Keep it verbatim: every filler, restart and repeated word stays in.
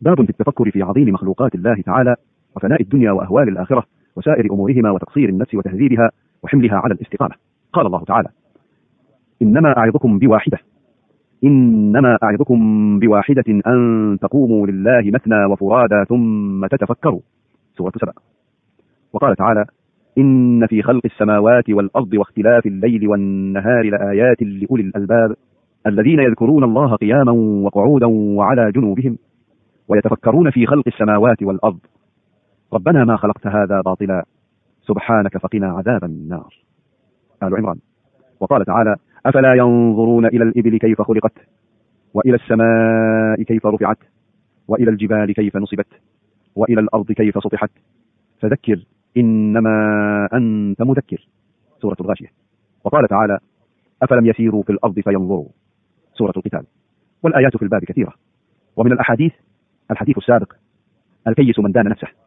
باب في التفكر في عظيم مخلوقات الله تعالى وفناء الدنيا وأهوال الآخرة وسائر أمورهما وتقصير النفس وتهذيبها وحملها على الاستقامة. قال الله تعالى: إنما أعظكم بواحدة إنما أعظكم بواحدة أن تقوموا لله مثنى وفرادى ثم تتفكروا. سورة سبأ. وقال تعالى: إن في خلق السماوات والأرض واختلاف الليل والنهار لآيات لأولي الألباب الذين يذكرون الله قياما وقعودا وعلى جنوبهم ويتفكرون في خلق السماوات والأرض ربنا ما خلقت هذا باطلا سبحانك فقنا عذاب النار. آل عمران. وقال تعالى: أفلا ينظرون إلى الإبل كيف خلقت وإلى السماء كيف رفعت وإلى الجبال كيف نصبت وإلى الأرض كيف سطحت فذكر إنما أنت مذكر. سورة الغاشية. وقال تعالى: أفلم يسيروا في الأرض فينظروا. سورة القتال. والآيات في الباب كثيرة. ومن الأحاديث الحديث السابق: الكيس من دان نفسه